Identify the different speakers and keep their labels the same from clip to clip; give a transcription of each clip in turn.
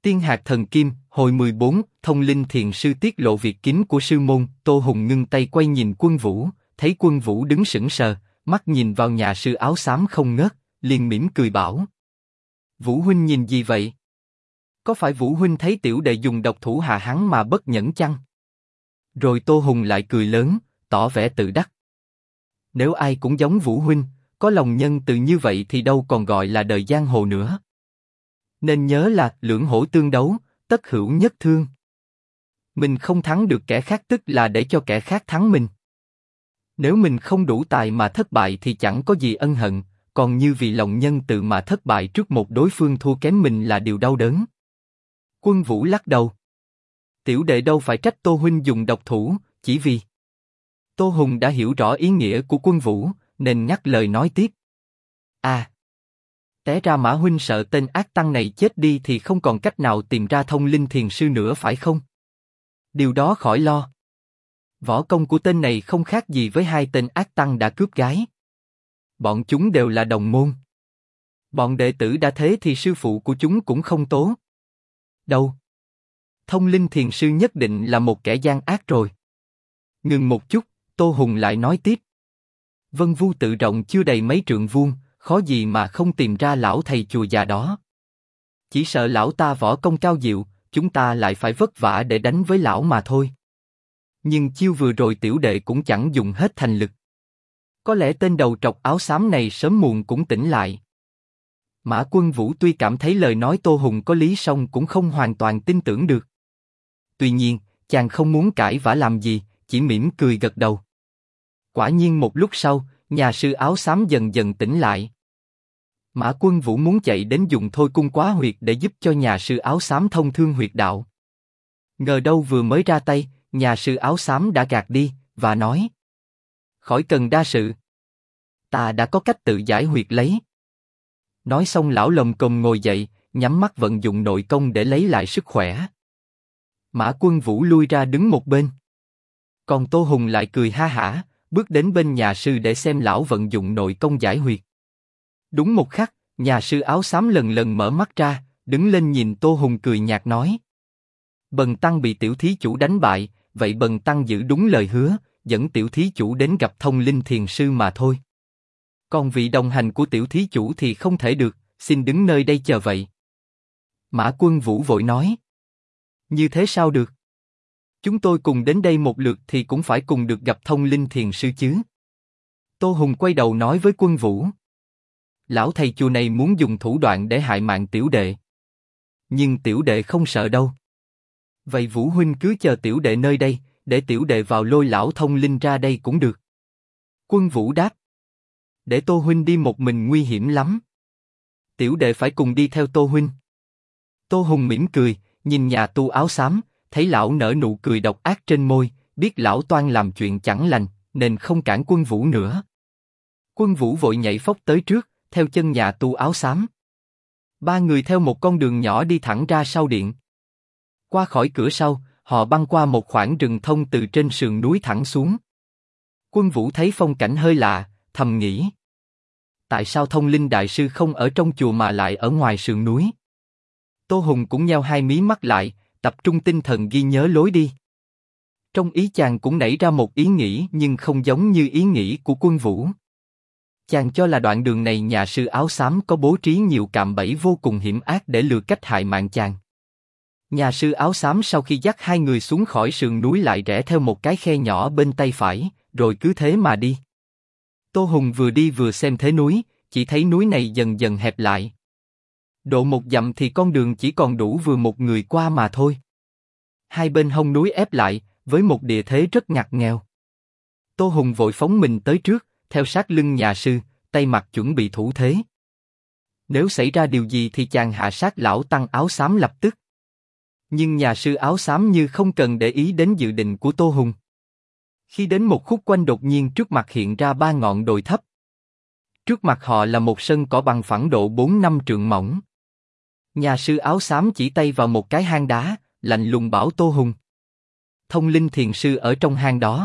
Speaker 1: Tiên hạt thần kim, hồi 14, thông linh thiền sư tiết lộ việc kín của sư môn. Tô Hùng ngưng tay quay nhìn Quân Vũ, thấy Quân Vũ đứng sững sờ, mắt nhìn vào nhà sư áo xám không ngớt, liền mỉm cười bảo: Vũ huynh nhìn gì vậy? Có phải Vũ huynh thấy tiểu đệ dùng độc thủ hạ hắn mà bất nhẫn chăng? Rồi Tô Hùng lại cười lớn, tỏ vẻ tự đắc. Nếu ai cũng giống Vũ huynh, có lòng nhân từ như vậy thì đâu còn gọi là đời giang hồ nữa. Nên nhớ là lưỡng hổ tương đấu, tất hữu nhất thương. Mình không thắng được kẻ khác tức là để cho kẻ khác thắng mình. Nếu mình không đủ tài mà thất bại thì chẳng có gì ân hận, còn như vì lòng nhân từ mà thất bại trước một đối phương thua kém mình là điều đau đớn. Quân Vũ lắc đầu. Tiểu đệ đâu phải trách Tô huynh dùng độc thủ, chỉ vì... Tô Hùng đã hiểu rõ ý nghĩa của Quân Vũ, nên ngắt lời nói tiếp. Té ra Mã huynh sợ tên ác tăng này chết đi thì không còn cách nào tìm ra thông linh thiền sư nữa phải không? Điều đó khỏi lo. Võ công của tên này không khác gì với hai tên ác tăng đã cướp gái. Bọn chúng đều là đồng môn. Bọn đệ tử đã thế thì sư phụ của chúng cũng không tố. Đâu? Thông linh thiền sư nhất định là một kẻ gian ác rồi. Ngừng một chút, Tô Hùng lại nói tiếp. Vân Vu tự rộng chưa đầy mấy trượng vuông, khó gì mà không tìm ra lão thầy chùa già đó. Chỉ sợ lão ta võ công cao diệu, chúng ta lại phải vất vả để đánh với lão mà thôi. Nhưng chiêu vừa rồi tiểu đệ cũng chẳng dùng hết thành lực. Có lẽ tên đầu trọc áo xám này sớm muộn cũng tỉnh lại. Mã Quân Vũ tuy cảm thấy lời nói Tô Hùng có lý song cũng không hoàn toàn tin tưởng được. Tuy nhiên, chàng không muốn cãi vã làm gì, chỉ mỉm cười gật đầu. Quả nhiên một lúc sau, nhà sư áo xám dần dần tỉnh lại. Mã Quân Vũ muốn chạy đến dùng thôi cung quá huyệt để giúp cho nhà sư áo xám thông thương huyệt đạo. Ngờ đâu vừa mới ra tay, nhà sư áo xám đã gạt đi, và nói: Khỏi cần đa sự. Ta đã có cách tự giải huyệt lấy. Nói xong lão lồm cồm ngồi dậy, nhắm mắt vận dụng nội công để lấy lại sức khỏe. Mã Quân Vũ lui ra đứng một bên. Còn Tô Hùng lại cười ha hả, bước đến bên nhà sư để xem lão vận dụng nội công giải huyệt. Đúng một khắc, nhà sư áo xám lần lần mở mắt ra, đứng lên nhìn Tô Hùng cười nhạt nói: Bần tăng bị tiểu thí chủ đánh bại, vậy bần tăng giữ đúng lời hứa, dẫn tiểu thí chủ đến gặp thông linh thiền sư mà thôi. Còn vị đồng hành của tiểu thí chủ thì không thể được, xin đứng nơi đây chờ vậy. Mã Quân Vũ vội nói: Như thế sao được? Chúng tôi cùng đến đây một lượt thì cũng phải cùng được gặp thông linh thiền sư chứ. Tô Hùng quay đầu nói với Quân Vũ: Lão thầy chùa này muốn dùng thủ đoạn để hại mạng tiểu đệ. Nhưng tiểu đệ không sợ đâu. Vậy Vũ huynh cứ chờ tiểu đệ nơi đây, để tiểu đệ vào lôi lão thông linh ra đây cũng được. Quân Vũ đáp: Để Tô huynh đi một mình nguy hiểm lắm. Tiểu đệ phải cùng đi theo Tô huynh. Tô Hùng mỉm cười, nhìn nhà tu áo xám, thấy lão nở nụ cười độc ác trên môi, biết lão toan làm chuyện chẳng lành, nên không cản Quân Vũ nữa. Quân Vũ vội nhảy phóc tới trước, theo chân nhà tu áo xám. Ba người theo một con đường nhỏ đi thẳng ra sau điện. Qua khỏi cửa sau, họ băng qua một khoảng rừng thông từ trên sườn núi thẳng xuống. Quân Vũ thấy phong cảnh hơi lạ, thầm nghĩ: Tại sao thông linh đại sư không ở trong chùa mà lại ở ngoài sườn núi? Tô Hùng cũng nheo hai mí mắt lại, tập trung tinh thần ghi nhớ lối đi. Trong ý chàng cũng nảy ra một ý nghĩ nhưng không giống như ý nghĩ của Quân Vũ. Chàng cho là đoạn đường này nhà sư áo xám có bố trí nhiều cạm bẫy vô cùng hiểm ác để lừa cách hại mạng chàng. Nhà sư áo xám sau khi dắt hai người xuống khỏi sườn núi lại rẽ theo một cái khe nhỏ bên tay phải, rồi cứ thế mà đi. Tô Hùng vừa đi vừa xem thế núi, chỉ thấy núi này dần dần hẹp lại. Độ một dặm thì con đường chỉ còn đủ vừa một người qua mà thôi. Hai bên hông núi ép lại, với một địa thế rất ngặt nghèo. Tô Hùng vội phóng mình tới trước, theo sát lưng nhà sư, tay mặt chuẩn bị thủ thế. Nếu xảy ra điều gì thì chàng hạ sát lão tăng áo xám lập tức. Nhưng nhà sư áo xám như không cần để ý đến dự định của Tô Hùng. Khi đến một khúc quanh đột nhiên trước mặt hiện ra ba ngọn đồi thấp. Trước mặt họ là một sân cỏ bằng phẳng độ 4-5 trượng mỏng. Nhà sư áo xám chỉ tay vào một cái hang đá, lạnh lùng bảo Tô Hùng: Thông linh thiền sư ở trong hang đó.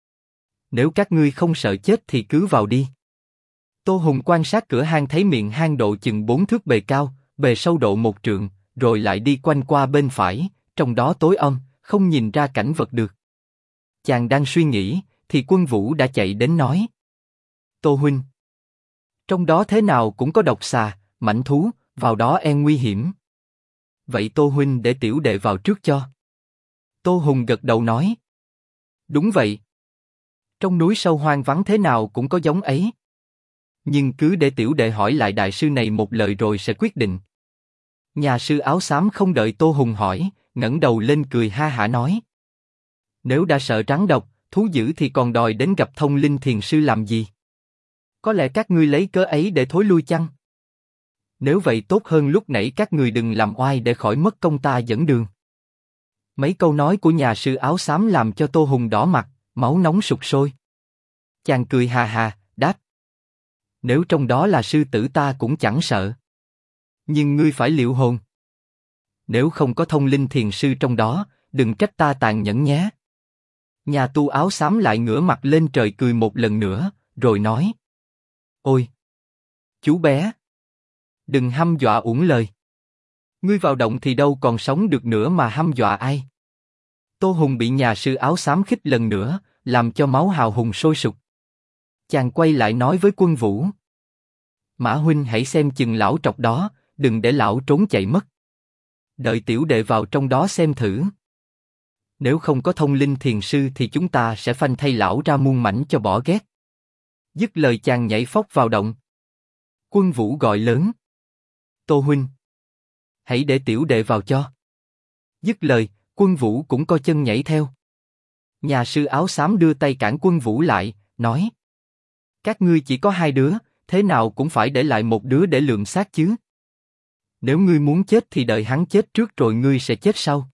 Speaker 1: Nếu các ngươi không sợ chết thì cứ vào đi. Tô Hùng quan sát cửa hang thấy miệng hang độ chừng 4 thước bề cao, bề sâu độ 1 trượng, rồi lại đi quanh qua bên phải, trong đó tối om, không nhìn ra cảnh vật được. Chàng đang suy nghĩ, thì Quân Vũ đã chạy đến nói: Tô huynh, trong đó thế nào cũng có độc xà, mãnh thú, vào đó e nguy hiểm. Vậy Tô huynh để tiểu đệ vào trước cho. Tô Hùng gật đầu nói: Đúng vậy. Trong núi sâu hoang vắng thế nào cũng có giống ấy. Nhưng cứ để tiểu đệ hỏi lại đại sư này một lời rồi sẽ quyết định. Nhà sư áo xám không đợi Tô Hùng hỏi, ngẩng đầu lên cười ha hả nói: Nếu đã sợ rắn độc, thú dữ thì còn đòi đến gặp Thông Linh Thiền sư làm gì? Có lẽ các ngươi lấy cớ ấy để thối lui chăng? Nếu vậy tốt hơn lúc nãy các người đừng làm oai để khỏi mất công ta dẫn đường. Mấy câu nói của nhà sư áo xám làm cho Tô Hùng đỏ mặt, máu nóng sục sôi. Chàng cười hà hà, đáp: Nếu trong đó là sư tử ta cũng chẳng sợ. Nhưng ngươi phải liệu hồn. Nếu không có Thông Linh Thiền sư trong đó, đừng trách ta tàn nhẫn nhé. Nhà tu áo xám lại ngửa mặt lên trời cười một lần nữa, rồi nói: Ôi! Chú bé! Đừng hăm dọa uổng lời. Ngươi vào động thì đâu còn sống được nữa mà hăm dọa ai. Tô Hùng bị nhà sư áo xám khích lần nữa, làm cho máu hào hùng sôi sục. Chàng quay lại nói với Quân Vũ: Mã huynh hãy xem chừng lão trọc đó, đừng để lão trốn chạy mất. Đợi tiểu đệ vào trong đó xem thử. Nếu không có Thông Linh Thiền sư thì chúng ta sẽ phanh thay lão ra muôn mảnh cho bỏ ghét. Dứt lời chàng nhảy phóc vào động. Quân Vũ gọi lớn: Tô huynh, hãy để tiểu đệ vào cho. Dứt lời, Quân Vũ cũng co chân nhảy theo. Nhà sư áo xám đưa tay cản Quân Vũ lại, nói: Các ngươi chỉ có hai đứa, thế nào cũng phải để lại một đứa để lượm xác chứ. Nếu ngươi muốn chết thì đợi hắn chết trước rồi ngươi sẽ chết sau.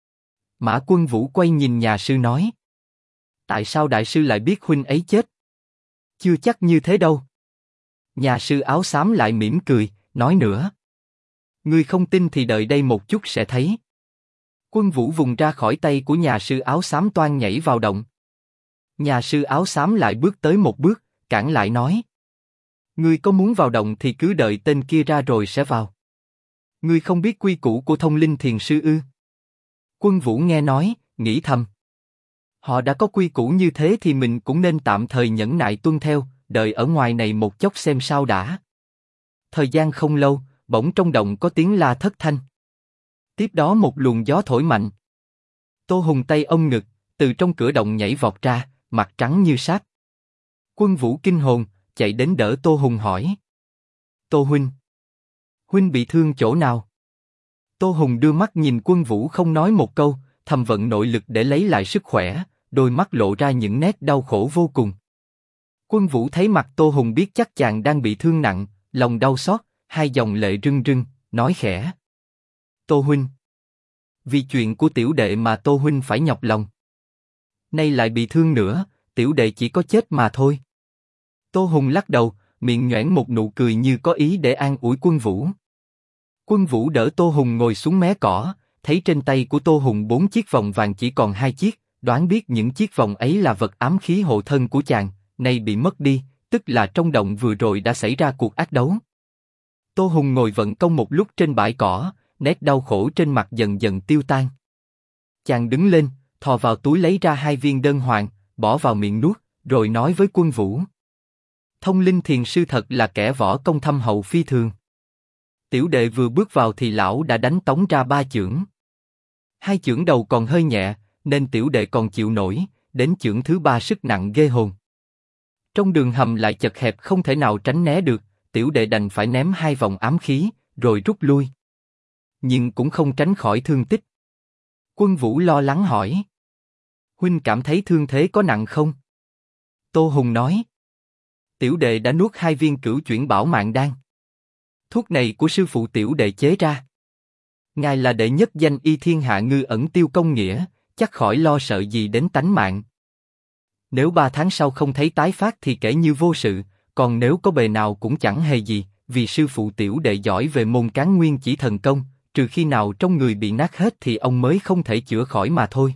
Speaker 1: Mã Quân Vũ quay nhìn nhà sư nói: Tại sao đại sư lại biết huynh ấy chết? Chưa chắc như thế đâu. Nhà sư áo xám lại mỉm cười, nói nữa: Ngươi không tin thì đợi đây một chút sẽ thấy. Quân Vũ vùng ra khỏi tay của nhà sư áo xám toan nhảy vào động. Nhà sư áo xám lại bước tới một bước, cản lại nói: Ngươi có muốn vào động thì cứ đợi tên kia ra rồi sẽ vào. Ngươi không biết quy củ của Thông Linh Thiền sư ư? Quân Vũ nghe nói, nghĩ thầm: Họ đã có quy củ như thế thì mình cũng nên tạm thời nhẫn nại tuân theo, đợi ở ngoài này một chốc xem sao đã. Thời gian không lâu, bỗng trong động có tiếng la thất thanh. Tiếp đó một luồng gió thổi mạnh. Tô Hùng tay ôm ngực, từ trong cửa động nhảy vọt ra, mặt trắng như sáp. Quân Vũ kinh hồn, chạy đến đỡ Tô Hùng hỏi: Tô huynh, huynh bị thương chỗ nào? Tô Hùng đưa mắt nhìn Quân Vũ không nói một câu, thầm vận nội lực để lấy lại sức khỏe, đôi mắt lộ ra những nét đau khổ vô cùng. Quân Vũ thấy mặt Tô Hùng biết chắc chàng đang bị thương nặng, lòng đau xót, hai dòng lệ rưng rưng, nói khẽ: Tô huynh, vì chuyện của tiểu đệ mà Tô huynh phải nhọc lòng. Nay lại bị thương nữa, tiểu đệ chỉ có chết mà thôi. Tô Hùng lắc đầu, miệng nhoẻn một nụ cười như có ý để an ủi Quân Vũ. Quân Vũ đỡ Tô Hùng ngồi xuống mé cỏ, thấy trên tay của Tô Hùng 4 chiếc vòng vàng chỉ còn 2 chiếc, đoán biết những chiếc vòng ấy là vật ám khí hộ thân của chàng, nay bị mất đi, tức là trong động vừa rồi đã xảy ra cuộc ác đấu. Tô Hùng ngồi vận công một lúc trên bãi cỏ, nét đau khổ trên mặt dần dần tiêu tan. Chàng đứng lên, thò vào túi lấy ra 2 viên đơn hoàng, bỏ vào miệng nuốt, rồi nói với Quân Vũ: Thông Linh Thiền sư thật là kẻ võ công thâm hậu phi thường. Tiểu đệ vừa bước vào thì lão đã đánh tống ra 3 chưởng. 2 chưởng đầu còn hơi nhẹ, nên tiểu đệ còn chịu nổi, đến chưởng thứ 3 sức nặng ghê hồn. Trong đường hầm lại chật hẹp không thể nào tránh né được, tiểu đệ đành phải ném 2 vòng ám khí, rồi rút lui. Nhưng cũng không tránh khỏi thương tích. Quân Vũ lo lắng hỏi: Huynh cảm thấy thương thế có nặng không? Tô Hùng nói: Tiểu đệ đã nuốt 2 viên cửu chuyển bảo mạng đan. Thuốc này của sư phụ tiểu đệ chế ra. Ngài là đệ nhất danh y thiên hạ ngư ẩn tiêu công nghĩa, chắc khỏi lo sợ gì đến tánh mạng. Nếu 3 tháng sau không thấy tái phát thì kể như vô sự, còn nếu có bề nào cũng chẳng hề gì, vì sư phụ tiểu đệ giỏi về môn cán nguyên chỉ thần công, trừ khi nào trong người bị nát hết thì ông mới không thể chữa khỏi mà thôi.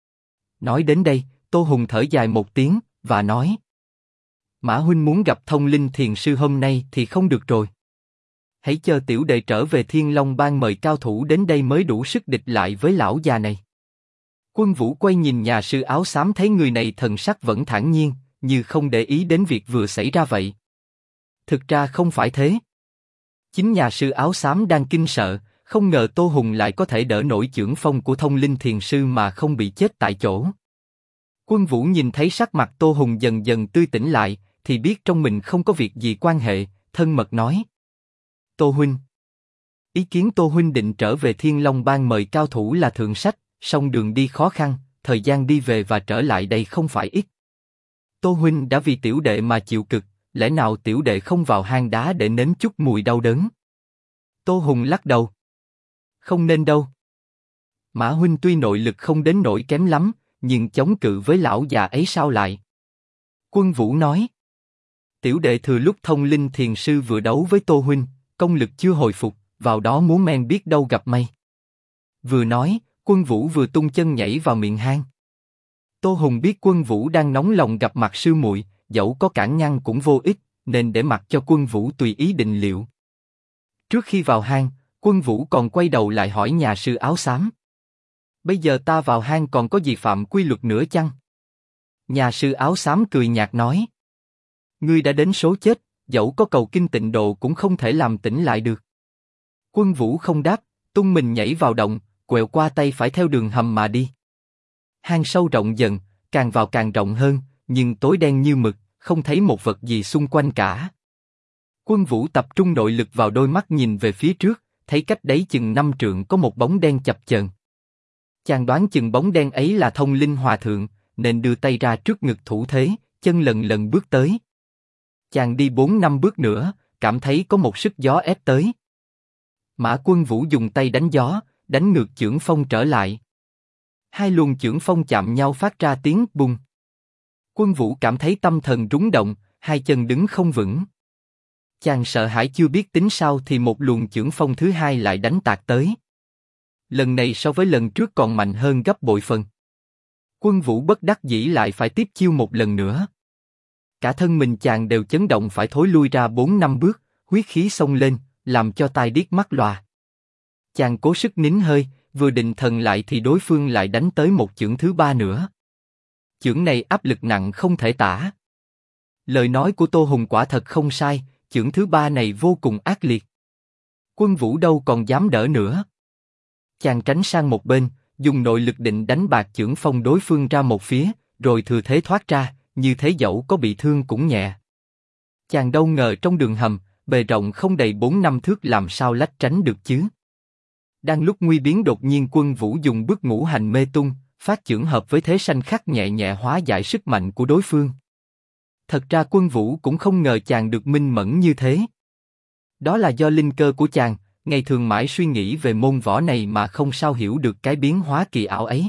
Speaker 1: Nói đến đây, Tô Hùng thở dài một tiếng, và nói: Mã huynh muốn gặp Thông Linh Thiền sư hôm nay thì không được rồi. Hãy chờ tiểu đệ trở về Thiên Long Bang mời cao thủ đến đây mới đủ sức địch lại với lão già này. Quân Vũ quay nhìn nhà sư áo xám thấy người này thần sắc vẫn thản nhiên, như không để ý đến việc vừa xảy ra vậy. Thực ra không phải thế. Chính nhà sư áo xám đang kinh sợ, không ngờ Tô Hùng lại có thể đỡ nổi chưởng phong của Thông Linh Thiền Sư mà không bị chết tại chỗ. Quân Vũ nhìn thấy sắc mặt Tô Hùng dần dần tươi tỉnh lại, thì biết trong mình không có việc gì quan hệ, thân mật nói. Tô huynh. Ý kiến Tô huynh định trở về Thiên Long Bang mời cao thủ là thượng sách, song đường đi khó khăn, thời gian đi về và trở lại đây không phải ít. Tô huynh đã vì tiểu đệ mà chịu cực, lẽ nào tiểu đệ không vào hang đá để nếm chút mùi đau đớn? Tô Hùng lắc đầu. Không nên đâu. Mã huynh tuy nội lực không đến nỗi kém lắm, nhưng chống cự với lão già ấy sao lại? Quân Vũ nói. Tiểu đệ thừa lúc Thông Linh Thiền Sư vừa đấu với Tô huynh, công lực chưa hồi phục, vào đó muốn men biết đâu gặp may. Vừa nói, Quân Vũ vừa tung chân nhảy vào miệng hang. Tô Hùng biết Quân Vũ đang nóng lòng gặp mặt sư muội, dẫu có cản ngăn cũng vô ích, nên để mặc cho Quân Vũ tùy ý định liệu. Trước khi vào hang, Quân Vũ còn quay đầu lại hỏi nhà sư áo xám. Bây giờ ta vào hang còn có gì phạm quy luật nữa chăng? Nhà sư áo xám cười nhạt nói. Ngươi đã đến số chết, dẫu có cầu kinh tịnh độ cũng không thể làm tỉnh lại được. Quân Vũ không đáp, tung mình nhảy vào động, quẹo qua tay phải theo đường hầm mà đi. Hang sâu rộng dần, càng vào càng rộng hơn, nhưng tối đen như mực, không thấy một vật gì xung quanh cả. Quân Vũ tập trung nội lực vào đôi mắt nhìn về phía trước, thấy cách đấy chừng 5 trượng có một bóng đen chập chờn. Chàng đoán chừng bóng đen ấy là Thông Linh Hòa Thượng, nên đưa tay ra trước ngực thủ thế, chân lần lần bước tới. Chàng đi 4-5 bước nữa, cảm thấy có một sức gió ép tới. Mã Quân Vũ dùng tay đánh gió, đánh ngược chưởng phong trở lại. Hai luồng chưởng phong chạm nhau phát ra tiếng bùng. Quân Vũ cảm thấy tâm thần rúng động, hai chân đứng không vững. Chàng sợ hãi chưa biết tính sao thì một luồng chưởng phong thứ hai lại đánh tạt tới. Lần này so với lần trước còn mạnh hơn gấp bội phần. Quân Vũ bất đắc dĩ lại phải tiếp chiêu một lần nữa. Cả thân mình chàng đều chấn động phải thối lui ra 4-5 bước, huyết khí xông lên, làm cho tai điếc mắt lòa. Chàng cố sức nín hơi, vừa định thần lại thì đối phương lại đánh tới một chưởng thứ ba nữa. Chưởng này áp lực nặng không thể tả. Lời nói của Tô Hùng quả thật không sai, chưởng thứ ba này vô cùng ác liệt. Quân Vũ đâu còn dám đỡ nữa. Chàng tránh sang một bên, dùng nội lực định đánh bạc chưởng phong đối phương ra một phía, rồi thừa thế thoát ra, như thế dẫu có bị thương cũng nhẹ. Chàng đâu ngờ trong đường hầm, bề rộng không đầy 4-5 thước làm sao lách tránh được chứ. Đang lúc nguy biến đột nhiên Quân Vũ dùng bước ngũ hành mê tung, phát chưởng hợp với thế sanh khắc nhẹ nhẹ hóa giải sức mạnh của đối phương. Thật ra Quân Vũ cũng không ngờ chàng được minh mẫn như thế. Đó là do linh cơ của chàng, ngày thường mãi suy nghĩ về môn võ này mà không sao hiểu được cái biến hóa kỳ ảo ấy.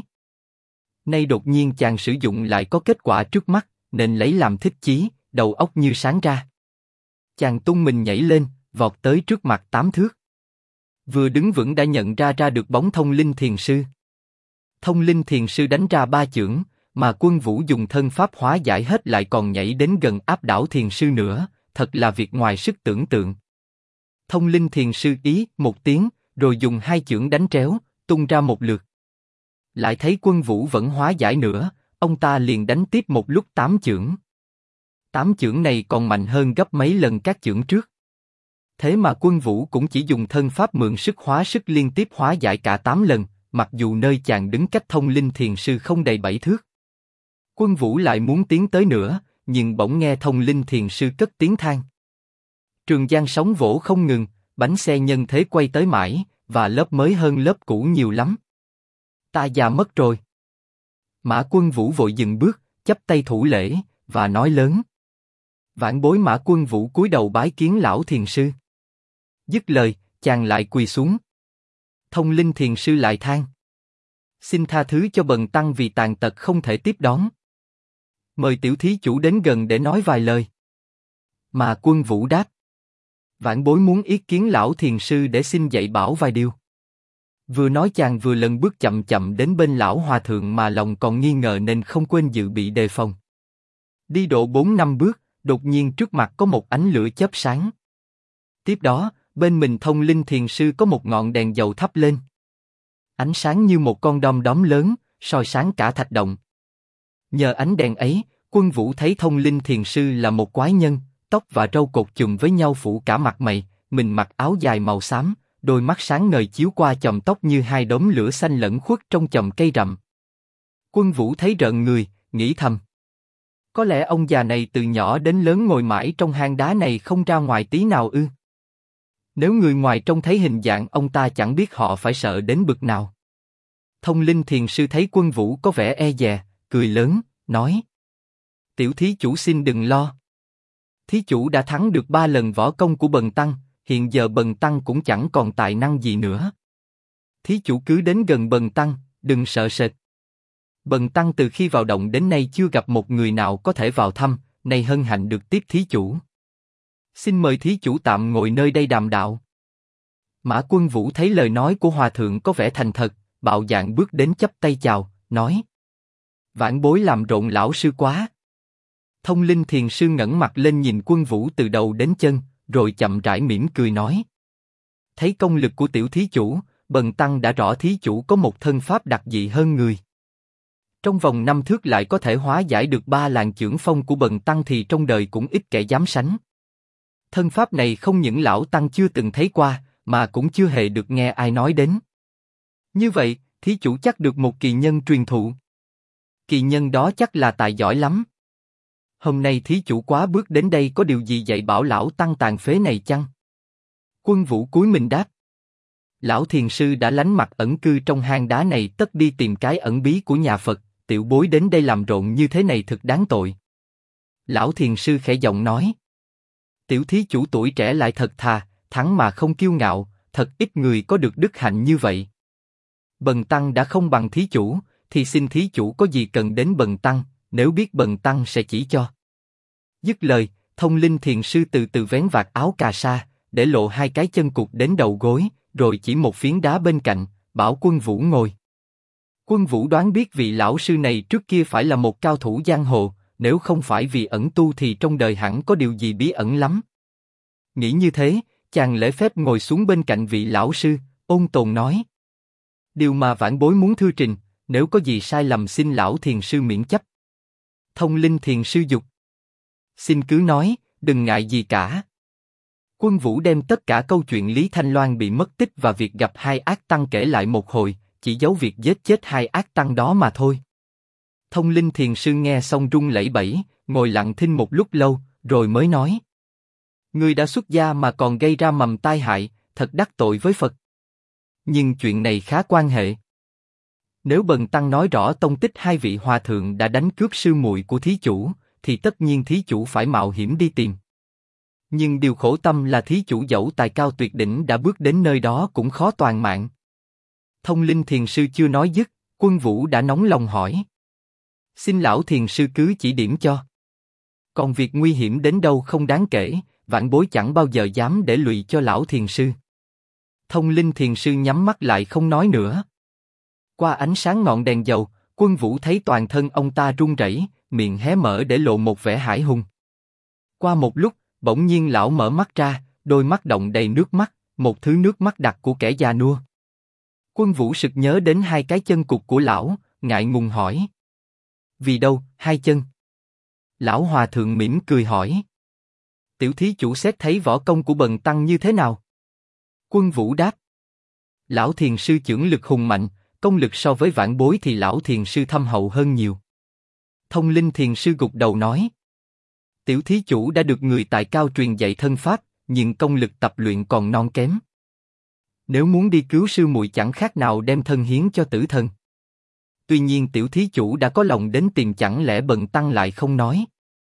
Speaker 1: Nay đột nhiên chàng sử dụng lại có kết quả trước mắt, nên lấy làm thích chí, đầu óc như sáng ra. Chàng tung mình nhảy lên, vọt tới trước mặt 8 thước. Vừa đứng vững đã nhận ra được bóng Thông Linh Thiền Sư. Thông Linh Thiền Sư đánh ra 3 chưởng, mà Quân Vũ dùng thân pháp hóa giải hết lại còn nhảy đến gần áp đảo Thiền Sư nữa, thật là việc ngoài sức tưởng tượng. Thông Linh Thiền Sư ý một tiếng, rồi dùng 2 chưởng đánh tréo, tung ra một lượt. Lại thấy Quân Vũ vẫn hóa giải nữa, ông ta liền đánh tiếp một lúc 8 chưởng. 8 chưởng này còn mạnh hơn gấp mấy lần các chưởng trước. Thế mà Quân Vũ cũng chỉ dùng thân pháp mượn sức hóa sức liên tiếp hóa giải cả 8 lần, mặc dù nơi chàng đứng cách Thông Linh Thiền Sư không đầy 7 thước. Quân Vũ lại muốn tiến tới nữa, nhưng bỗng nghe Thông Linh Thiền Sư cất tiếng than. Trường giang sóng vỗ không ngừng, bánh xe nhân thế quay tới mãi, và lớp mới hơn lớp cũ nhiều lắm. Ta già mất rồi. Mã Quân Vũ vội dừng bước, chắp tay thủ lễ, và nói lớn. Vãn bối Mã Quân Vũ cúi đầu bái kiến lão thiền sư. Dứt lời, chàng lại quỳ xuống. Thông Linh Thiền Sư lại than. Xin tha thứ cho bần tăng vì tàn tật không thể tiếp đón. Mời tiểu thí chủ đến gần để nói vài lời. Mà Quân Vũ đáp. Vãn bối muốn ý kiến lão thiền sư để xin dạy bảo vài điều. Vừa nói chàng vừa lần bước chậm chậm đến bên lão hòa thượng mà lòng còn nghi ngờ nên không quên dự bị đề phòng. Đi độ 4-5 bước, đột nhiên trước mặt có một ánh lửa chớp sáng. Tiếp đó, bên mình Thông Linh Thiền Sư có một ngọn đèn dầu thắp lên. Ánh sáng như một con đom đóm lớn, soi sáng cả thạch động. Nhờ ánh đèn ấy, Quân Vũ thấy Thông Linh Thiền Sư là một quái nhân, tóc và râu cột chùm với nhau phủ cả mặt mày, mình mặc áo dài màu xám, đôi mắt sáng ngời chiếu qua chòm tóc như hai đốm lửa xanh lẫn khuất trong chòm cây rậm. Quân Vũ thấy rợn người, nghĩ thầm. Có lẽ ông già này từ nhỏ đến lớn ngồi mãi trong hang đá này không ra ngoài tí nào ư? Nếu người ngoài trông thấy hình dạng ông ta chẳng biết họ phải sợ đến bực nào. Thông Linh Thiền Sư thấy Quân Vũ có vẻ e dè, cười lớn, nói: Tiểu thí chủ xin đừng lo. Thí chủ đã thắng được 3 lần võ công của Bần Tăng, hiện giờ Bần Tăng cũng chẳng còn tài năng gì nữa. Thí chủ cứ đến gần Bần Tăng, đừng sợ sệt. Bần Tăng từ khi vào động đến nay chưa gặp một người nào có thể vào thăm, nay hân hạnh được tiếp thí chủ. Xin mời thí chủ tạm ngồi nơi đây đàm đạo. Mã Quân Vũ thấy lời nói của hòa thượng có vẻ thành thật, bạo dạn bước đến chắp tay chào, nói: Vãn bối làm rộn lão sư quá. Thông Linh Thiền Sư ngẩng mặt lên nhìn Quân Vũ từ đầu đến chân, rồi chậm rãi mỉm cười nói: Thấy công lực của tiểu thí chủ, Bần Tăng đã rõ thí chủ có một thân pháp đặc dị hơn người. Trong vòng 5 thước lại có thể hóa giải được 3 làn chưởng phong của Bần Tăng thì trong đời cũng ít kẻ dám sánh. Thân pháp này không những lão Tăng chưa từng thấy qua, mà cũng chưa hề được nghe ai nói đến. Như vậy, thí chủ chắc được một kỳ nhân truyền thụ. Kỳ nhân đó chắc là tài giỏi lắm. Hôm nay thí chủ quá bước đến đây có điều gì dạy bảo lão Tăng tàn phế này chăng? Quân Vũ cúi mình đáp: Lão Thiền Sư đã lánh mặt ẩn cư trong hang đá này tất đi tìm cái ẩn bí của nhà Phật, tiểu bối đến đây làm rộn như thế này thực đáng tội. Lão Thiền Sư khẽ giọng nói: Tiểu thí chủ tuổi trẻ lại thật thà, thắng mà không kiêu ngạo, thật ít người có được đức hạnh như vậy. Bần Tăng đã không bằng thí chủ, thì xin thí chủ có gì cần đến Bần Tăng, nếu biết Bần Tăng sẽ chỉ cho. Dứt lời, Thông Linh Thiền Sư từ từ vén vạt áo cà sa, để lộ 2 cái chân cụt đến đầu gối, rồi chỉ một phiến đá bên cạnh, bảo Quân Vũ ngồi. Quân Vũ đoán biết vị lão sư này trước kia phải là một cao thủ giang hồ, nếu không phải vì ẩn tu thì trong đời hẳn có điều gì bí ẩn lắm. Nghĩ như thế, chàng lễ phép ngồi xuống bên cạnh vị lão sư, ôn tồn nói: Điều mà vãn bối muốn thưa trình, nếu có gì sai lầm xin lão Thiền Sư miễn chấp. Thông Linh Thiền Sư dục: Xin cứ nói, đừng ngại gì cả. Quân Vũ đem tất cả câu chuyện Lý Thanh Loan bị mất tích và việc gặp 2 ác tăng kể lại một hồi, chỉ giấu việc giết chết 2 ác tăng đó mà thôi. Thông Linh Thiền Sư nghe xong run lẩy bẩy, ngồi lặng thinh một lúc lâu, rồi mới nói: Ngươi đã xuất gia mà còn gây ra mầm tai hại, thật đắc tội với Phật. Nhưng chuyện này khá quan hệ. Nếu Bần Tăng nói rõ tông tích 2 vị hòa thượng đã đánh cướp sư muội của thí chủ, thì tất nhiên thí chủ phải mạo hiểm đi tìm. Nhưng điều khổ tâm là thí chủ dẫu tài cao tuyệt đỉnh đã bước đến nơi đó cũng khó toàn mạng. Thông Linh Thiền Sư chưa nói dứt, Quân Vũ đã nóng lòng hỏi: Xin lão Thiền Sư cứ chỉ điểm cho. Còn việc nguy hiểm đến đâu không đáng kể, vãn bối chẳng bao giờ dám để lụy cho lão Thiền Sư. Thông Linh Thiền Sư nhắm mắt lại không nói nữa. Qua ánh sáng ngọn đèn dầu, Quân Vũ thấy toàn thân ông ta run rẩy, miệng hé mở để lộ một vẻ hải hùng. Qua một lúc, bỗng nhiên lão mở mắt ra, đôi mắt đọng đầy nước mắt, một thứ nước mắt đặc của kẻ già nua. Quân Vũ sực nhớ đến 2 cái chân cụt của lão, ngại ngùng hỏi: Vì đâu, 2 chân? Lão hòa thượng mỉm cười hỏi: Tiểu thí chủ xét thấy võ công của Bần Tăng như thế nào? Quân Vũ đáp: Lão Thiền Sư chưởng lực hùng mạnh, công lực so với vãn bối thì lão Thiền Sư thâm hậu hơn nhiều. Thông Linh Thiền Sư gục đầu nói: Tiểu thí chủ đã được người tài cao truyền dạy thân pháp, nhưng công lực tập luyện còn non kém. Nếu muốn đi cứu sư muội chẳng khác nào đem thân hiến cho tử thần. Tuy nhiên tiểu thí chủ đã có lòng đến tìm, chẳng lẽ Bần Tăng lại không nói?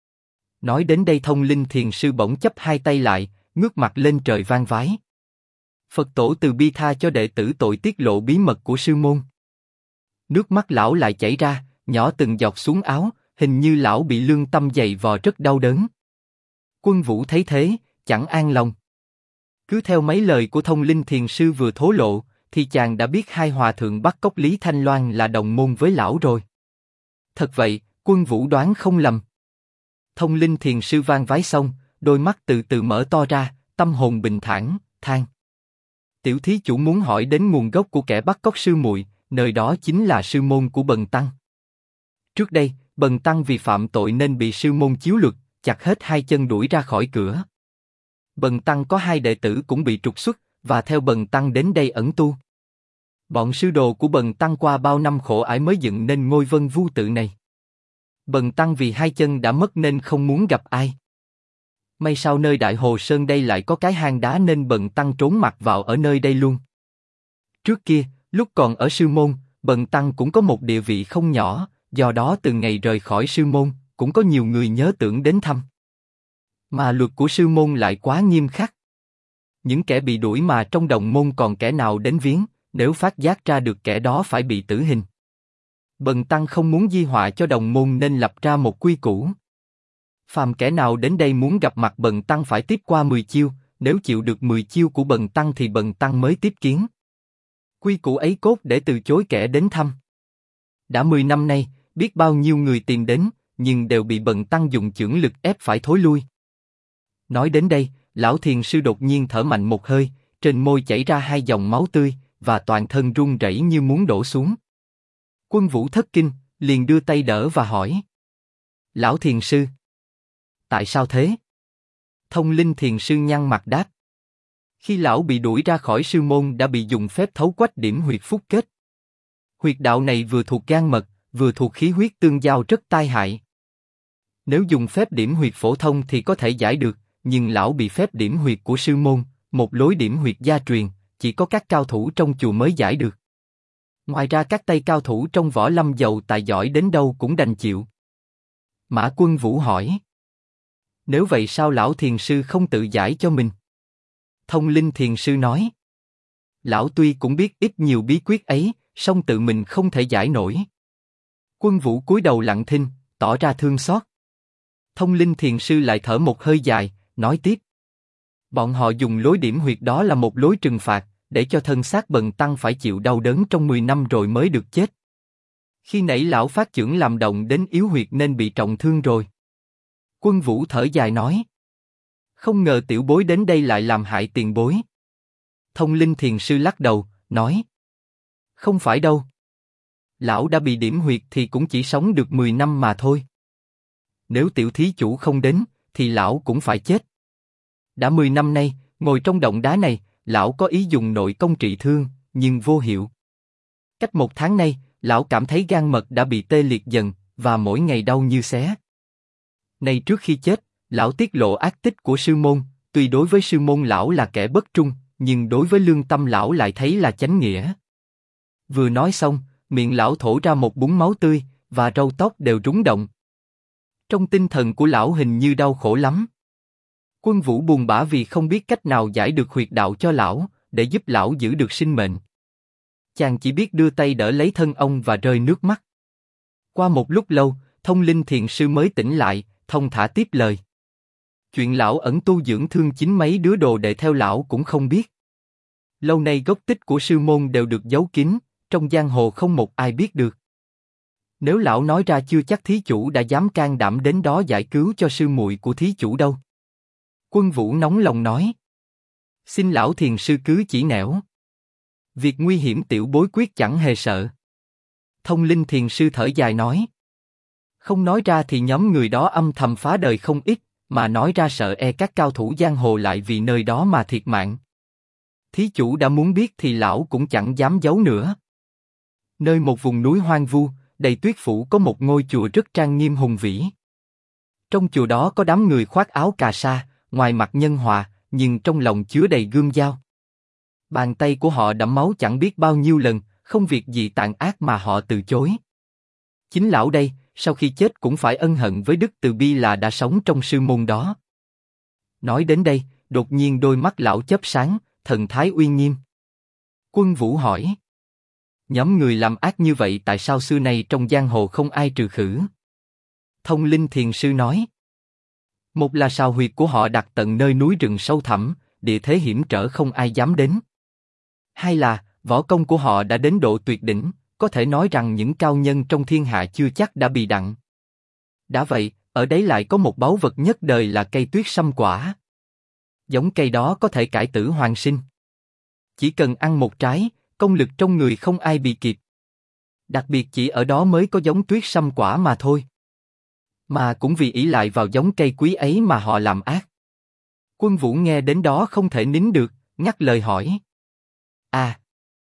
Speaker 1: Nói đến đây Thông Linh Thiền Sư bỗng chắp 2 tay lại, ngước mặt lên trời van vái: Phật tổ từ bi tha cho đệ tử tội tiết lộ bí mật của sư môn. Nước mắt lão lại chảy ra, nhỏ từng giọt xuống áo, hình như lão bị lương tâm dày vò rất đau đớn. Quân Vũ thấy thế, chẳng an lòng. Cứ theo mấy lời của Thông Linh Thiền Sư vừa thố lộ, thì chàng đã biết 2 hòa thượng bắt cóc Lý Thanh Loan là đồng môn với lão rồi. Thật vậy, Quân Vũ đoán không lầm. Thông Linh Thiền Sư van vái xong, đôi mắt từ từ mở to ra, tâm hồn bình thản, thang. Tiểu thí chủ muốn hỏi đến nguồn gốc của kẻ bắt cóc sư muội, nơi đó chính là sư môn của Bần Tăng. Trước đây, Bần Tăng vì phạm tội nên bị sư môn chiếu luật, chặt hết hai chân đuổi ra khỏi cửa. Bần Tăng có hai đệ tử cũng bị trục xuất, và theo Bần Tăng đến đây ẩn tu. Bọn sư đồ của Bần Tăng qua bao năm khổ ải mới dựng nên ngôi Vân Vu tự này. Bần Tăng vì hai chân đã mất nên không muốn gặp ai. May sao nơi Đại Hồ Sơn đây lại có cái hang đá nên Bần Tăng trốn mặt vào ở nơi đây luôn. Trước kia, lúc còn ở sư môn, Bần Tăng cũng có một địa vị không nhỏ, do đó từ ngày rời khỏi sư môn, cũng có nhiều người nhớ tưởng đến thăm. Mà luật của sư môn lại quá nghiêm khắc. Những kẻ bị đuổi mà trong đồng môn còn kẻ nào đến viếng, nếu phát giác ra được kẻ đó phải bị tử hình. Bần Tăng không muốn di họa cho đồng môn nên lập ra một quy củ. Phàm kẻ nào đến đây muốn gặp mặt Bần Tăng phải tiếp qua 10 chiêu, nếu chịu được 10 chiêu của Bần Tăng thì Bần Tăng mới tiếp kiến. Quy củ ấy cốt để từ chối kẻ đến thăm. Đã 10 năm nay, biết bao nhiêu người tìm đến, nhưng đều bị Bần Tăng dùng chưởng lực ép phải thối lui. Nói đến đây, lão thiền sư đột nhiên thở mạnh một hơi, trên môi chảy ra hai dòng máu tươi, và toàn thân run rẩy như muốn đổ xuống. Quân Vũ thất kinh, liền đưa tay đỡ và hỏi: Lão thiền sư, tại sao thế? Thông Linh thiền sư nhăn mặt đáp: Khi lão bị đuổi ra khỏi sư môn đã bị dùng phép thấu quách điểm huyệt phúc kết. Huyệt đạo này vừa thuộc gan mật, vừa thuộc khí huyết tương giao rất tai hại. Nếu dùng phép điểm huyệt phổ thông thì có thể giải được, nhưng lão bị phép điểm huyệt của sư môn, một lối điểm huyệt gia truyền, chỉ có các cao thủ trong chùa mới giải được. Ngoài ra các tay cao thủ trong võ lâm giàu tài giỏi đến đâu cũng đành chịu. Mã Quân Vũ hỏi: Nếu vậy sao lão thiền sư không tự giải cho mình? Thông Linh thiền sư nói: Lão tuy cũng biết ít nhiều bí quyết ấy, song tự mình không thể giải nổi. Quân Vũ cúi đầu lặng thinh, tỏ ra thương xót. Thông Linh thiền sư lại thở một hơi dài, nói tiếp: Bọn họ dùng lối điểm huyệt đó là một lối trừng phạt, để cho thân xác Bần Tăng phải chịu đau đớn trong 10 năm rồi mới được chết. Khi nãy lão phát chưởng làm động đến yếu huyệt nên bị trọng thương rồi. Quân Vũ thở dài nói: Không ngờ tiểu bối đến đây lại làm hại tiền bối. Thông Linh thiền sư lắc đầu, nói: Không phải đâu. Lão đã bị điểm huyệt thì cũng chỉ sống được 10 năm mà thôi. Nếu tiểu thí chủ không đến, thì lão cũng phải chết. Đã 10 năm nay, ngồi trong động đá này, lão có ý dùng nội công trị thương, nhưng vô hiệu. Cách 1 tháng nay, lão cảm thấy gan mật đã bị tê liệt dần, và mỗi ngày đau như xé. Nay trước khi chết, lão tiết lộ ác tích của sư môn, tuy đối với sư môn lão là kẻ bất trung, nhưng đối với lương tâm lão lại thấy là chánh nghĩa. Vừa nói xong, miệng lão thổ ra một búng máu tươi, và râu tóc đều rúng động. Trong tinh thần của lão hình như đau khổ lắm. Quân Vũ buồn bã vì không biết cách nào giải được huyệt đạo cho lão, để giúp lão giữ được sinh mệnh. Chàng chỉ biết đưa tay đỡ lấy thân ông và rơi nước mắt. Qua một lúc lâu, Thông Linh thiền sư mới tỉnh lại, thông thả tiếp lời: Chuyện lão ẩn tu dưỡng thương chính mấy đứa đồ đệ theo lão cũng không biết. Lâu nay gốc tích của sư môn đều được giấu kín, trong giang hồ không một ai biết được. Nếu lão nói ra chưa chắc thí chủ đã dám can đảm đến đó giải cứu cho sư muội của thí chủ đâu. Quân Vũ nóng lòng nói: Xin lão thiền sư cứ chỉ nẻo. Việc nguy hiểm tiểu bối quyết chẳng hề sợ. Thông Linh thiền sư thở dài nói: Không nói ra thì nhóm người đó âm thầm phá đời không ít, mà nói ra sợ e các cao thủ giang hồ lại vì nơi đó mà thiệt mạng. Thí chủ đã muốn biết thì lão cũng chẳng dám giấu nữa. Nơi một vùng núi hoang vu, đầy tuyết phủ có một ngôi chùa rất trang nghiêm hùng vĩ. Trong chùa đó có đám người khoác áo cà sa, ngoài mặt nhân hòa, nhưng trong lòng chứa đầy gươm dao. Bàn tay của họ đẫm máu chẳng biết bao nhiêu lần, không việc gì tàn ác mà họ từ chối. Chính lão đây, sau khi chết cũng phải ân hận với đức từ bi là đã sống trong sư môn đó. Nói đến đây, đột nhiên đôi mắt lão chớp sáng, thần thái uy nghiêm. Quân Vũ hỏi: Nhóm người làm ác như vậy tại sao xưa nay trong giang hồ không ai trừ khử? Thông Linh thiền sư nói: Một là sào huyệt của họ đặt tận nơi núi rừng sâu thẳm, địa thế hiểm trở không ai dám đến. Hai là võ công của họ đã đến độ tuyệt đỉnh, có thể nói rằng những cao nhân trong thiên hạ chưa chắc đã bị đặng. Đã vậy, ở đấy lại có một báu vật nhất đời là cây tuyết sâm quả. Giống cây đó có thể cải tử hoàn sinh. Chỉ cần ăn một trái, công lực trong người không ai bị kịp. Đặc biệt chỉ ở đó mới có giống tuyết sâm quả mà thôi. Mà cũng vì ỷ lại vào giống cây quý ấy mà họ làm ác. Quân Vũ nghe đến đó không thể nín được, ngắt lời hỏi. À,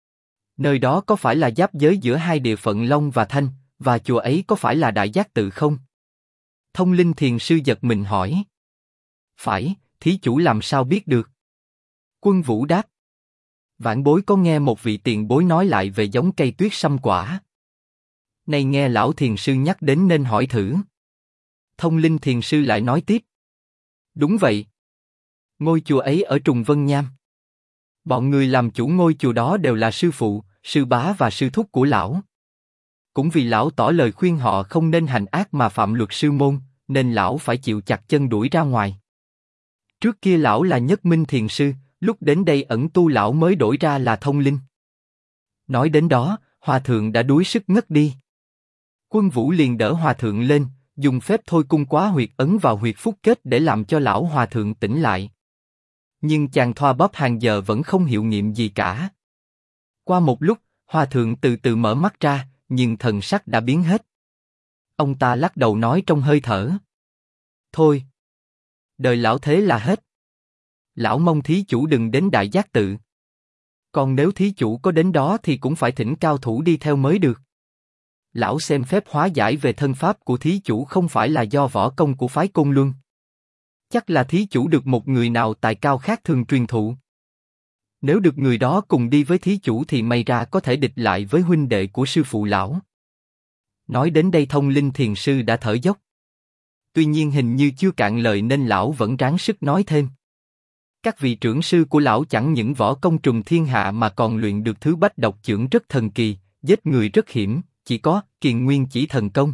Speaker 1: nơi đó có phải là giáp giới giữa hai địa phận Long và Thanh, và chùa ấy có phải là Đại Giác Tự không? Thông Linh Thiền Sư giật mình hỏi. Phải, thí chủ làm sao biết được? Quân Vũ đáp. Vãn bối có nghe một vị tiền bối nói lại về giống cây tuyết sâm quả. Nay nghe lão thiền sư nhắc đến nên hỏi thử. Thông Linh Thiền Sư lại nói tiếp. Đúng vậy. Ngôi chùa ấy ở Trùng Vân Nham. Bọn người làm chủ ngôi chùa đó đều là sư phụ, sư bá và sư thúc của lão. Cũng vì lão tỏ lời khuyên họ không nên hành ác mà phạm luật sư môn, nên lão phải chịu chặt chân đuổi ra ngoài. Trước kia lão là Nhất Minh Thiền Sư, lúc đến đây ẩn tu lão mới đổi ra là Thông Linh. Nói đến đó, hòa thượng đã đuối sức ngất đi. Quân Vũ liền đỡ hòa thượng lên, dùng phép thôi cung quá huyệt ấn vào huyệt phúc kết để làm cho lão hòa thượng tỉnh lại. Nhưng chàng thoa bóp hàng giờ vẫn không hiệu nghiệm gì cả. Qua một lúc, hòa thượng từ từ mở mắt ra, nhưng thần sắc đã biến hết. Ông ta lắc đầu nói trong hơi thở. Thôi, đời lão thế là hết. Lão mong thí chủ đừng đến Đại Giác Tự. Còn nếu thí chủ có đến đó thì cũng phải thỉnh cao thủ đi theo mới được. Lão xem phép hóa giải về thân pháp của thí chủ không phải là do võ công của phái Côn Luân. Chắc là thí chủ được một người nào tài cao khác thường truyền thụ. Nếu được người đó cùng đi với thí chủ thì may ra có thể địch lại với huynh đệ của sư phụ lão. Nói đến đây Thông Linh Thiền Sư đã thở dốc. Tuy nhiên hình như chưa cạn lời nên lão vẫn ráng sức nói thêm. Các vị trưởng sư của lão chẳng những võ công trùm thiên hạ mà còn luyện được thứ bách độc chưởng rất thần kỳ, giết người rất hiểm, chỉ có Kiền Nguyên Chỉ Thần Công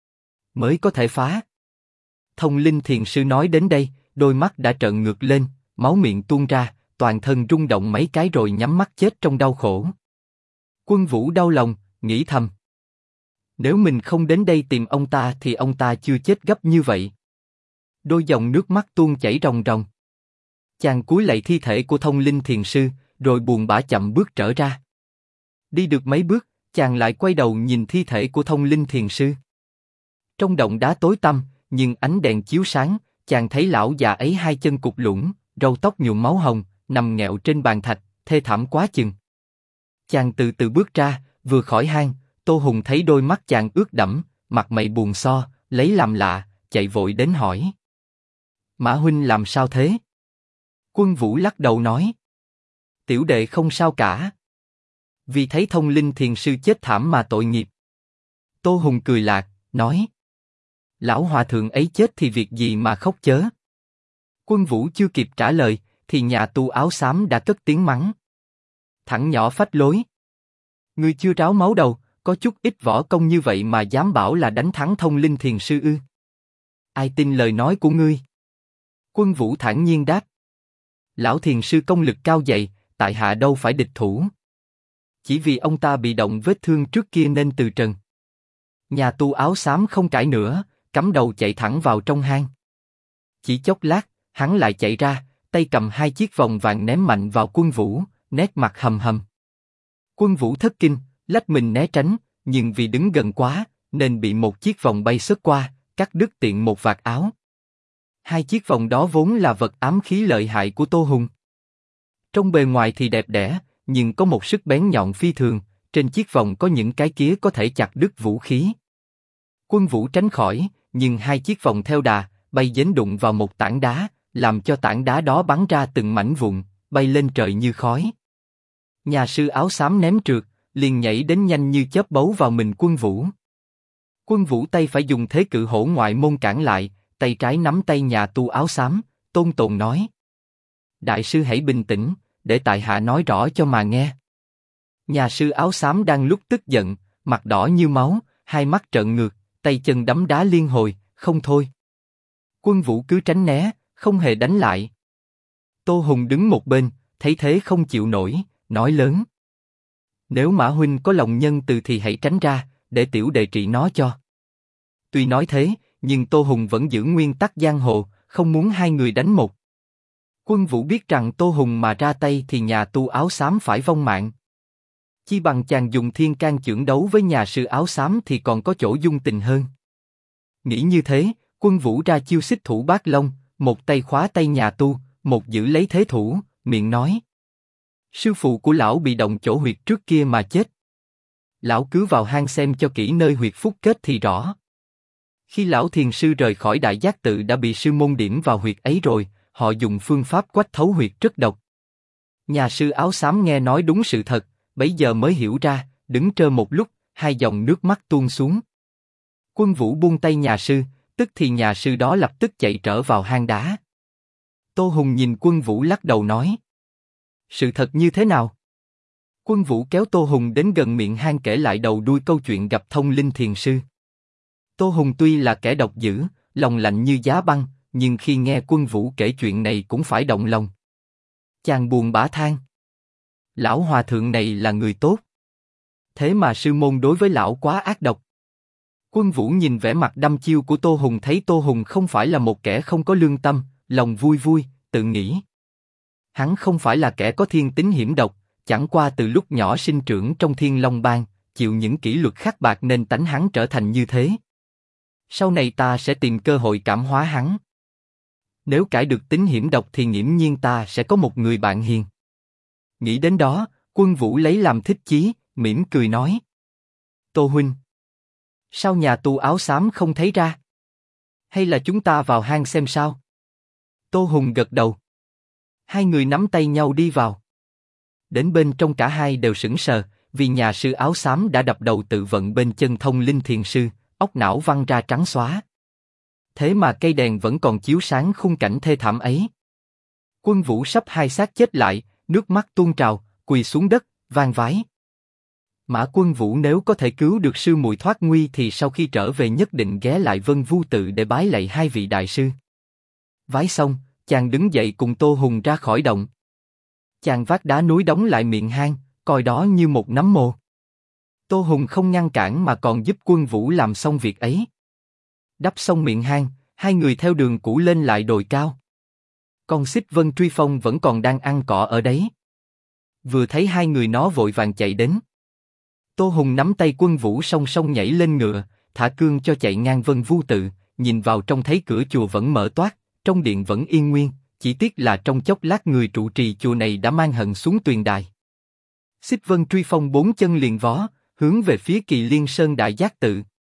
Speaker 1: mới có thể phá. Thông Linh Thiền Sư nói đến đây, đôi mắt đã trợn ngược lên, máu miệng tuôn ra, toàn thân rung động mấy cái rồi nhắm mắt chết trong đau khổ. Quân Vũ đau lòng, nghĩ thầm. Nếu mình không đến đây tìm ông ta thì ông ta chưa chết gấp như vậy. Đôi dòng nước mắt tuôn chảy ròng ròng. Chàng cúi lạy thi thể của Thông Linh Thiền Sư, rồi buồn bã chậm bước trở ra. Đi được mấy bước, chàng lại quay đầu nhìn thi thể của Thông Linh Thiền Sư. Trong động đá tối tăm, nhưng ánh đèn chiếu sáng, chàng thấy lão già ấy hai chân cụt lủng, râu tóc nhuộm máu hồng, nằm nghẹo trên bàn thạch, thê thảm quá chừng. Chàng từ từ bước ra, vừa khỏi hang, Tô Hùng thấy đôi mắt chàng ướt đẫm, mặt mày buồn so, lấy làm lạ, chạy vội đến hỏi. Mã huynh làm sao thế? Quân Vũ lắc đầu nói. Tiểu đệ không sao cả. Vì thấy Thông Linh Thiền Sư chết thảm mà tội nghiệp. Tô Hùng cười lạc, nói. Lão hòa thượng ấy chết thì việc gì mà khóc chớ? Quân Vũ chưa kịp trả lời, thì nhà tu áo xám đã cất tiếng mắng. Thằng nhỏ phách lối. Ngươi chưa ráo máu đầu, có chút ít võ công như vậy mà dám bảo là đánh thắng Thông Linh Thiền Sư ư? Ai tin lời nói của ngươi? Quân Vũ thản nhiên đáp. Lão Thiền Sư công lực cao dày, tại hạ đâu phải địch thủ. Chỉ vì ông ta bị động vết thương trước kia nên từ trần. Nhà tu áo xám không cãi nữa, cắm đầu chạy thẳng vào trong hang. Chỉ chốc lát, hắn lại chạy ra, tay cầm hai chiếc vòng vàng ném mạnh vào Quân Vũ, nét mặt hầm hầm. Quân Vũ thất kinh, lách mình né tránh, nhưng vì đứng gần quá, nên bị một chiếc vòng bay xớt qua, cắt đứt tiện một vạt áo. Hai chiếc vòng đó vốn là vật ám khí lợi hại của Tô Hùng. Trong bề ngoài thì đẹp đẽ, nhưng có một sức bén nhọn phi thường, trên chiếc vòng có những cái kía có thể chặt đứt vũ khí. Quân Vũ tránh khỏi, nhưng hai chiếc vòng theo đà, bay dính đụng vào một tảng đá, làm cho tảng đá đó bắn ra từng mảnh vụn, bay lên trời như khói. Nhà sư áo xám ném trượt, liền nhảy đến nhanh như chớp bấu vào mình Quân Vũ. Quân Vũ tay phải dùng thế cự hổ ngoại môn cản lại, tay trái nắm tay nhà tu áo xám, tôn tồn nói. Đại sư hãy bình tĩnh, để tại hạ nói rõ cho mà nghe. Nhà sư áo xám đang lúc tức giận, mặt đỏ như máu, hai mắt trợn ngược, tay chân đấm đá liên hồi, không thôi. Quân Vũ cứ tránh né, không hề đánh lại. Tô Hùng đứng một bên, thấy thế không chịu nổi, nói lớn. Nếu Mã huynh có lòng nhân từ thì hãy tránh ra, để tiểu đệ trị nó cho. Tuy nói thế, nhưng Tô Hùng vẫn giữ nguyên tắc giang hồ, không muốn hai người đánh một. Quân Vũ biết rằng Tô Hùng mà ra tay thì nhà tu áo xám phải vong mạng. Chi bằng chàng dùng thiên can chưởng đấu với nhà sư áo xám thì còn có chỗ dung tình hơn. Nghĩ như thế, Quân Vũ ra chiêu xích thủ bát long, một tay khóa tay nhà tu, một giữ lấy thế thủ, miệng nói: sư phụ của lão bị động chỗ huyệt trước kia mà chết. Lão cứ vào hang xem cho kỹ nơi huyệt phúc kết thì rõ. Khi lão thiền sư rời khỏi Đại Giác Tự đã bị sư môn điểm vào huyệt ấy rồi, họ dùng phương pháp quách thấu huyệt rất độc. Nhà sư áo xám nghe nói đúng sự thật, bấy giờ mới hiểu ra, đứng trơ một lúc, hai dòng nước mắt tuôn xuống. Quân Vũ buông tay nhà sư, tức thì nhà sư đó lập tức chạy trở vào hang đá. Tô Hùng nhìn Quân Vũ lắc đầu nói: sự thật như thế nào? Quân Vũ kéo Tô Hùng đến gần miệng hang kể lại đầu đuôi câu chuyện gặp thông linh thiền sư. Tô Hùng tuy là kẻ độc dữ, lòng lạnh như giá băng, nhưng khi nghe Quân Vũ kể chuyện này cũng phải động lòng. Chàng buồn bã than: lão hòa thượng này là người tốt, thế mà sư môn đối với lão quá ác độc. Quân Vũ nhìn vẻ mặt đăm chiêu của Tô Hùng thấy Tô Hùng không phải là một kẻ không có lương tâm, lòng vui vui, tự nghĩ: hắn không phải là kẻ có thiên tính hiểm độc, chẳng qua từ lúc nhỏ sinh trưởng trong Thiên Long Bang, chịu những kỷ luật khắc bạc nên tánh hắn trở thành như thế. Sau này ta sẽ tìm cơ hội cảm hóa hắn. Nếu cải được tính hiểm độc thì nghiễm nhiên ta sẽ có một người bạn hiền. Nghĩ đến đó, Quân Vũ lấy làm thích chí, mỉm cười nói: Tô huynh, sao nhà tu áo xám không thấy ra? Hay là chúng ta vào hang xem sao? Tô Hùng gật đầu. Hai người nắm tay nhau đi vào. Đến bên trong cả hai đều sững sờ, vì nhà sư áo xám đã đập đầu tự vận bên chân thông linh thiền sư, óc não văng ra trắng xóa. Thế mà cây đèn vẫn còn chiếu sáng khung cảnh thê thảm ấy. Quân Vũ sắp hai xác chết lại, nước mắt tuôn trào, quỳ xuống đất, van vái. Mã Quân Vũ nếu có thể cứu được sư muội thoát nguy thì sau khi trở về nhất định ghé lại Vân Vu Tự để bái lạy hai vị đại sư. Vái xong, chàng đứng dậy cùng Tô Hùng ra khỏi động. Chàng vác đá núi đóng lại miệng hang, coi đó như một nấm mồ. Tô Hùng không ngăn cản mà còn giúp Quân Vũ làm xong việc ấy. Đắp xong miệng hang, hai người theo đường cũ lên lại đồi cao. Con xích Vân Truy Phong vẫn còn đang ăn cỏ ở đấy. Vừa thấy hai người nó vội vàng chạy đến. Tô Hùng nắm tay Quân Vũ song song nhảy lên ngựa, thả cương cho chạy ngang Vân Vu Tự, nhìn vào trong thấy cửa chùa vẫn mở toác, trong điện vẫn yên nguyên, chỉ tiếc là trong chốc lát người trụ trì chùa này đã mang hận xuống tuyền đài. Xích Vân Truy Phong bốn chân liền vó, hướng về phía Kỳ Liên Sơn Đại Giác Tự.